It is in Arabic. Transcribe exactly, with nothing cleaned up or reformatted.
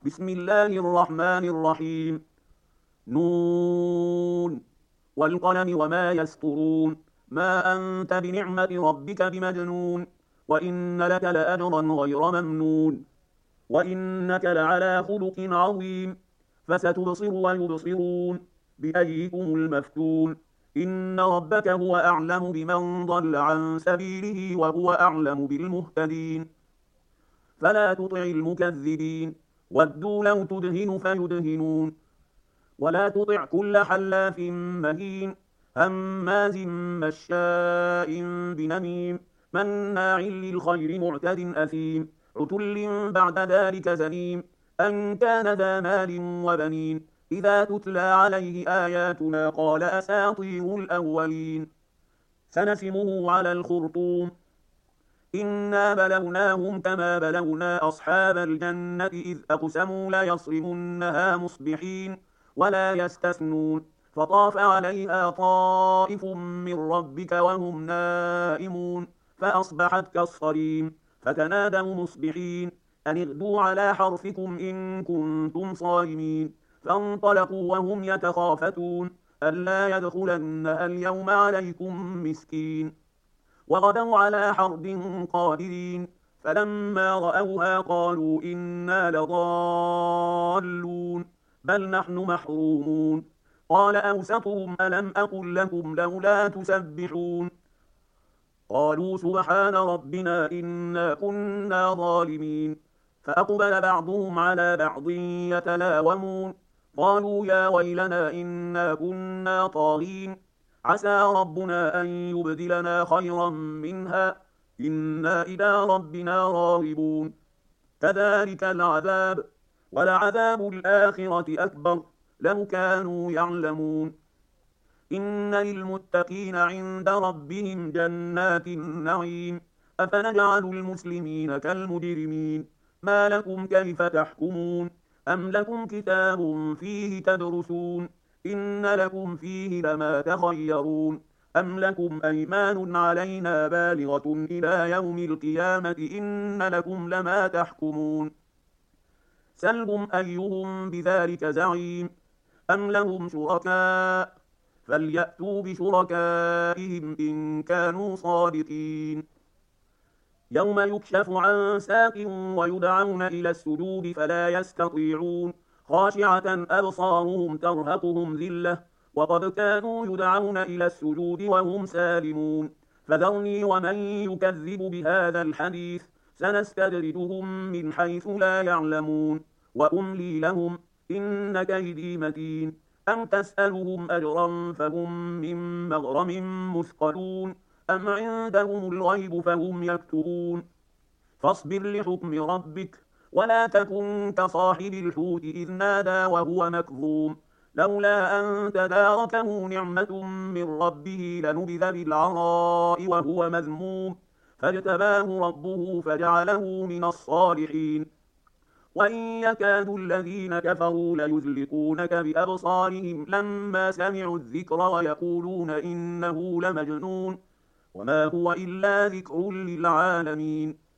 بسم الله الرحمن الرحيم. نون والقلم وما يسطرون. ما أنت بنعمة ربك بمجنون. وإن لك لأجرا غير ممنون. وإنك لعلى خلق عظيم. فستبصر ويبصرون بأيكم المفتون. إن ربك هو أعلم بمن ضل عن سبيله وهو أعلم بالمهتدين. فلا تطع المكذبين. ودوا لو تدهن فيدهنون. ولا تطع كل حلاف مهين. هماز مشاء بنميم. مناع للخير معتد أثيم. عتل بعد ذلك زنيم. أن كان ذا مال وبنين. إذا تتلى عليه آياتنا قال أساطير الأولين. سنسمه على الخرطوم. إنا بلوناهم كما بلونا أصحاب الجنة إذ أقسموا ليصرمنها مصبحين ولا يستثنون. فطاف عليها طائف من ربك وهم نائمون فأصبحت كالصريم. فتنادوا مصبحين أن اغدوا على حرثكم إن كنتم صارمين. فانطلقوا وهم يتخافتون ألا يدخلنها اليوم عليكم مسكين. وغدوا على حرد قادرين. فلما رأوها قالوا إنا لضالون بل نحن محرومون. قال أوسطهم ألم أقل لكم لولا تسبحون. قالوا سبحان ربنا إنا كنا ظالمين. فأقبل بعضهم على بعض يتلاومون. قالوا يا ويلنا إنا كنا طاغين. عسى ربنا أن يبدلنا خيرا منها إنا إلى ربنا راغبون. كذلك العذاب ولعذاب الآخرة أكبر لو كانوا يعلمون. إن للمتقين عند ربهم جنات النعيم. أفنجعل المسلمين كالمجرمين. ما لكم كيف تحكمون. أم لكم كتاب فيه تدرسون. إن لكم فيه لما تخيرون. أم لكم أيمان علينا بالغة إلى يوم القيامة إن لكم لما تحكمون. سلهم أيهم بذلك زعيم. أم لهم شركاء فليأتوا بشركائهم إن كانوا صادقين. يوم يكشف عن ساق ويدعون إلى السجود فلا يستطيعون. خاشعة أبصارهم ترهقهم ذلة وقد كانوا يدعون إلى السجود وهم سالمون. فذرني ومن يكذب بهذا الحديث سنستدرجهم من حيث لا يعلمون. وأملي لهم إن كيدي متين. أم تسألهم أجرا فهم من مغرم مثقلون. أم عندهم الغيب فهم يكتبون. فاصبر لحكم ربك ولا تكن كصاحب الحوت إذ نادى وهو مكظوم. لولا أن تداركه نعمة من ربه لنبذ بالعراء وهو مذموم. فاجتباه ربه فجعله من الصالحين. وإن يكاد الذين كفروا ليزلقونك بأبصارهم لما سمعوا الذكر ويقولون إنه لمجنون وما هو إلا ذكر للعالمين.